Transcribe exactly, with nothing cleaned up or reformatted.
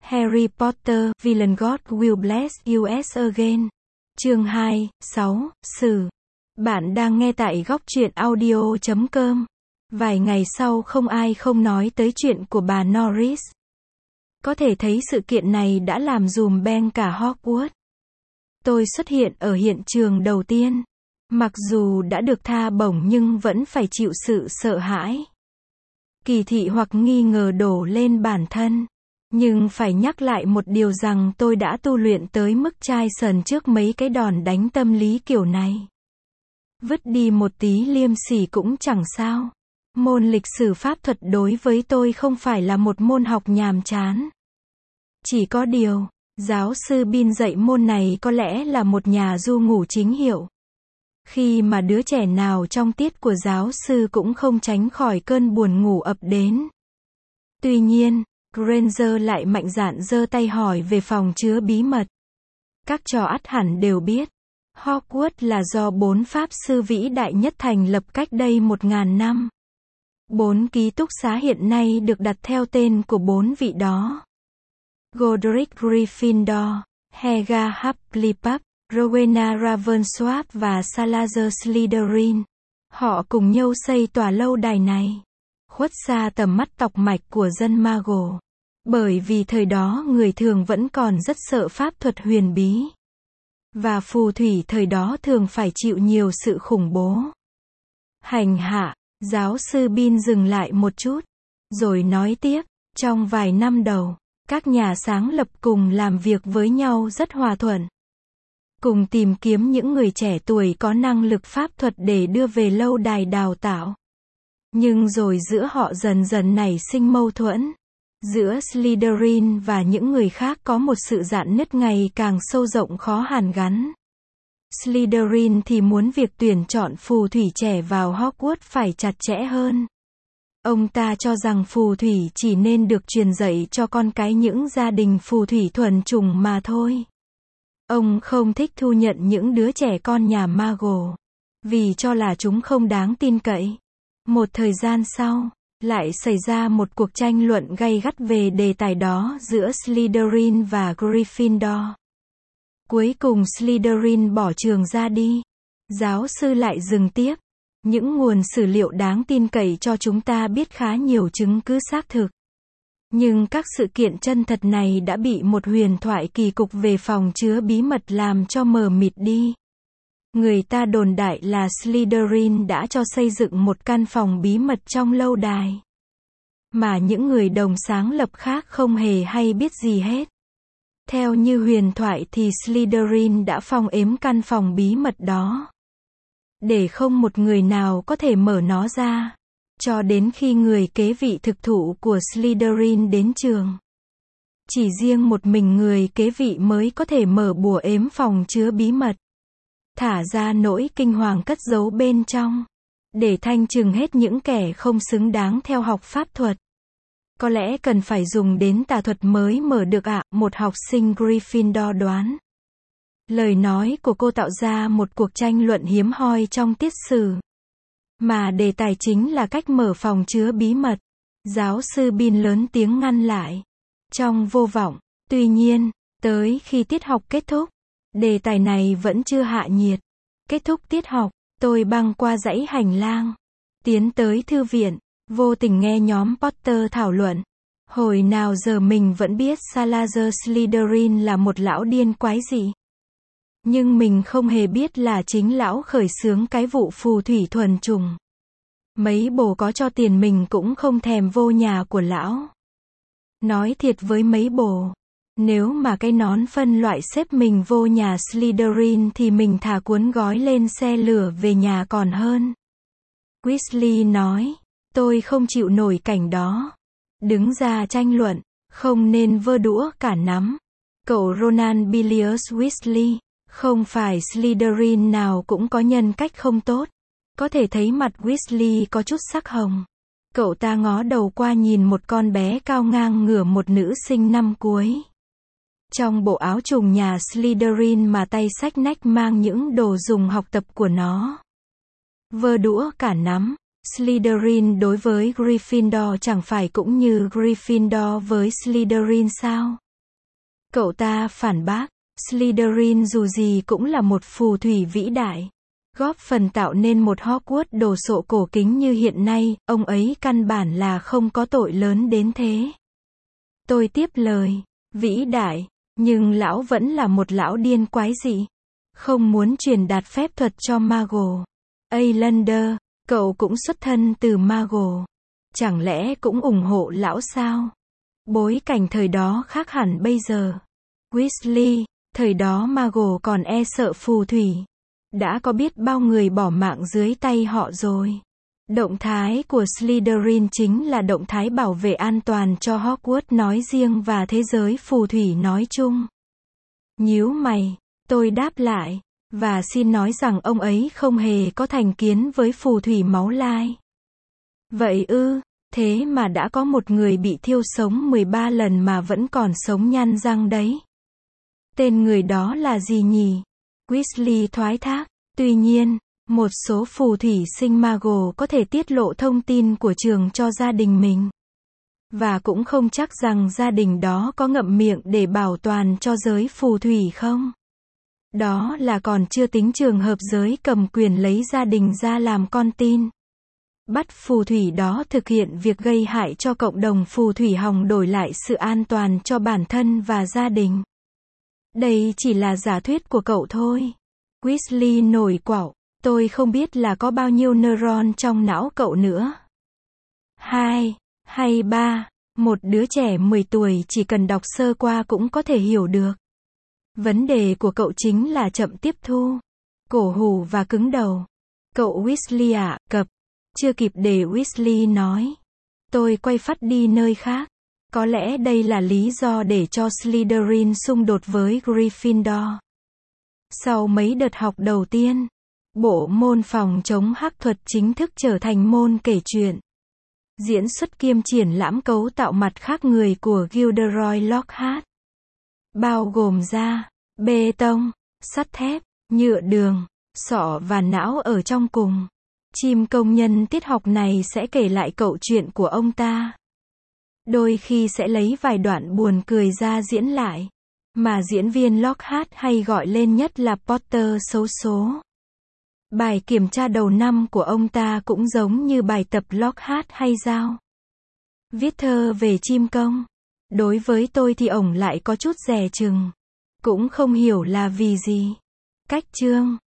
Harry Potter, Villain God Will Bless You Again. Chương hai, sáu, Sử. Bạn đang nghe tại góc truyện audio chấm com. Vài ngày sau không ai không nói tới chuyện của bà Norris. Có thể thấy sự kiện này đã làm dùm beng cả Hogwarts. Tôi xuất hiện ở hiện trường đầu tiên. Mặc dù đã được tha bổng nhưng vẫn phải chịu sự sợ hãi, kỳ thị hoặc nghi ngờ đổ lên bản thân. Nhưng phải nhắc lại một điều rằng tôi đã tu luyện tới mức chai sần trước mấy cái đòn đánh tâm lý kiểu này. Vứt đi một tí liêm sỉ cũng chẳng sao. Môn lịch sử pháp thuật đối với tôi không phải là một môn học nhàm chán. Chỉ có điều, giáo sư Bin dạy môn này có lẽ là một nhà du ngủ chính hiệu. Khi mà đứa trẻ nào trong tiết của giáo sư cũng không tránh khỏi cơn buồn ngủ ập đến. Tuy nhiên, Granger lại mạnh dạn giơ tay hỏi về phòng chứa bí mật. Các trò ắt hẳn đều biết, Hogwarts là do bốn pháp sư vĩ đại nhất thành lập cách đây một ngàn năm. Bốn ký túc xá hiện nay được đặt theo tên của bốn vị đó: Godric Gryffindor, Helga Hufflepuff, Rowena Ravensworth và Salazar Slytherin. Họ cùng nhau xây tòa lâu đài này, khuất xa tầm mắt tọc mạch của dân Muggle. Bởi vì thời đó người thường vẫn còn rất sợ pháp thuật huyền bí. Và phù thủy thời đó thường phải chịu nhiều sự khủng bố. Hành hạ, giáo sư Bin dừng lại một chút, rồi nói tiếp, trong vài năm đầu, các nhà sáng lập cùng làm việc với nhau rất hòa thuận. Cùng tìm kiếm những người trẻ tuổi có năng lực pháp thuật để đưa về lâu đài đào tạo. Nhưng rồi giữa họ dần dần nảy sinh mâu thuẫn. Giữa Slytherin và những người khác có một sự rạn nứt ngày càng sâu rộng khó hàn gắn. Slytherin thì muốn việc tuyển chọn phù thủy trẻ vào Hogwarts phải chặt chẽ hơn. Ông ta cho rằng phù thủy chỉ nên được truyền dạy cho con cái những gia đình phù thủy thuần chủng mà thôi. Ông không thích thu nhận những đứa trẻ con nhà Muggle, vì cho là chúng không đáng tin cậy. Một thời gian sau, lại xảy ra một cuộc tranh luận gay gắt về đề tài đó giữa Slytherin và Gryffindor. Cuối cùng Slytherin bỏ trường ra đi. Giáo sư lại dừng tiếp. Những nguồn sử liệu đáng tin cậy cho chúng ta biết khá nhiều chứng cứ xác thực. Nhưng các sự kiện chân thật này đã bị một huyền thoại kỳ cục về phòng chứa bí mật làm cho mờ mịt đi. Người ta đồn đại là Slytherin đã cho xây dựng một căn phòng bí mật trong lâu đài, mà những người đồng sáng lập khác không hề hay biết gì hết. Theo như huyền thoại thì Slytherin đã phong ếm căn phòng bí mật đó, để không một người nào có thể mở nó ra, cho đến khi người kế vị thực thụ của Slytherin đến trường. Chỉ riêng một mình người kế vị mới có thể mở bùa ếm phòng chứa bí mật, thả ra nỗi kinh hoàng cất giấu bên trong, để thanh trừng hết những kẻ không xứng đáng theo học pháp thuật. Có lẽ cần phải dùng đến tà thuật mới mở được ạ, một học sinh Gryffindor đoán. Lời nói của cô tạo ra một cuộc tranh luận hiếm hoi trong tiết sử, mà đề tài chính là cách mở phòng chứa bí mật. Giáo sư Bin lớn tiếng ngăn lại, trong vô vọng. Tuy nhiên, tới khi tiết học kết thúc, đề tài này vẫn chưa hạ nhiệt. Kết thúc tiết học, tôi băng qua dãy hành lang, tiến tới thư viện, vô tình nghe nhóm Potter thảo luận. Hồi nào giờ mình vẫn biết Salazar Slytherin là một lão điên quái dị. Nhưng mình không hề biết là chính lão khởi xướng cái vụ phù thủy thuần chủng. Mấy bồ có cho tiền mình cũng không thèm vô nhà của lão. Nói thiệt với mấy bồ, nếu mà cái nón phân loại xếp mình vô nhà Slytherin thì mình thà cuốn gói lên xe lửa về nhà còn hơn. Weasley nói, tôi không chịu nổi cảnh đó. Đứng ra tranh luận, không nên vơ đũa cả nắm. Cậu Ronald Bilius Weasley, không phải Slytherin nào cũng có nhân cách không tốt. Có thể thấy mặt Weasley có chút sắc hồng. Cậu ta ngó đầu qua nhìn một con bé cao ngang ngửa một nữ sinh năm cuối, trong bộ áo trùng nhà Slytherin mà tay xách nách mang những đồ dùng học tập của nó. Vơ đũa cả nắm. Slytherin đối với Gryffindor chẳng phải cũng như Gryffindor với Slytherin sao? Cậu ta phản bác, Slytherin dù gì cũng là một phù thủy vĩ đại. Góp phần tạo nên một Hogwarts đồ sộ cổ kính như hiện nay, ông ấy căn bản là không có tội lớn đến thế. Tôi tiếp lời, vĩ đại, nhưng lão vẫn là một lão điên quái dị. Không muốn truyền đạt phép thuật cho Muggle. Aylander, cậu cũng xuất thân từ Muggle. Chẳng lẽ cũng ủng hộ lão sao? Bối cảnh thời đó khác hẳn bây giờ. Weasley, thời đó Muggle còn e sợ phù thủy. Đã có biết bao người bỏ mạng dưới tay họ rồi. Động thái của Slytherin chính là động thái bảo vệ an toàn cho Hogwarts nói riêng và thế giới phù thủy nói chung. Nhíu mày, tôi đáp lại, và xin nói rằng ông ấy không hề có thành kiến với phù thủy máu lai. Vậy ư, thế mà đã có một người bị thiêu sống mười ba lần mà vẫn còn sống nhăn răng đấy. Tên người đó là gì nhỉ? Weasley thoái thác. Tuy nhiên, một số phù thủy sinh Muggle có thể tiết lộ thông tin của trường cho gia đình mình. Và cũng không chắc rằng gia đình đó có ngậm miệng để bảo toàn cho giới phù thủy không. Đó là còn chưa tính trường hợp giới cầm quyền lấy gia đình ra làm con tin. Bắt phù thủy đó thực hiện việc gây hại cho cộng đồng phù thủy hòng đổi lại sự an toàn cho bản thân và gia đình. Đây chỉ là giả thuyết của cậu thôi. Weasley nổi quạo, tôi không biết là có bao nhiêu neuron trong não cậu nữa. Hai, hay ba, một đứa trẻ mười tuổi chỉ cần đọc sơ qua cũng có thể hiểu được. Vấn đề của cậu chính là chậm tiếp thu, cổ hủ và cứng đầu. Cậu Weasley ạ, cập. Chưa kịp để Weasley nói. Tôi quay phắt đi nơi khác. Có lẽ đây là lý do để cho Slytherin xung đột với Gryffindor. Sau mấy đợt học đầu tiên, bộ môn phòng chống hắc thuật chính thức trở thành môn kể chuyện. Diễn xuất kiêm triển lãm cấu tạo mặt khác người của Gilderoy Lockhart. Bao gồm da, bê tông, sắt thép, nhựa đường, sọ và não ở trong cùng. Chim công nhân tiết học này sẽ kể lại câu chuyện của ông ta. Đôi khi sẽ lấy vài đoạn buồn cười ra diễn lại. Mà diễn viên Lockhart hay gọi lên nhất là Potter xấu số. Bài kiểm tra đầu năm của ông ta cũng giống như bài tập Lockhart hay giao. Viết thơ về chim công. Đối với tôi thì ổng lại có chút dè chừng. Cũng không hiểu là vì gì. Cách chương